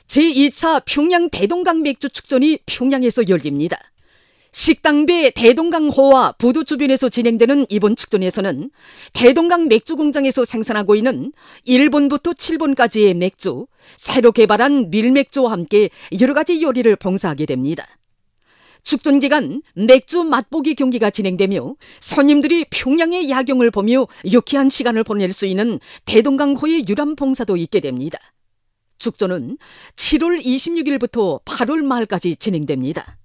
제2차 평양 대동강 맥주 축전이 평양에서 열립니다. 식당배 대동강호와 부두 주변에서 진행되는 이번 축전에서는 대동강 맥주공장에서 생산하고 있는 1번부터 7번까지의 맥주, 새로 개발한 밀맥주와 함께 여러 가지 요리를 봉사하게 됩니다. 축전 기간 맥주 맛보기 경기가 진행되며 손님들이 평양의 야경을 보며 유쾌한 시간을 보낼 수 있는 대동강호의 유람 봉사도 있게 됩니다. 축전은 7월 26일부터 8월 말까지 진행됩니다.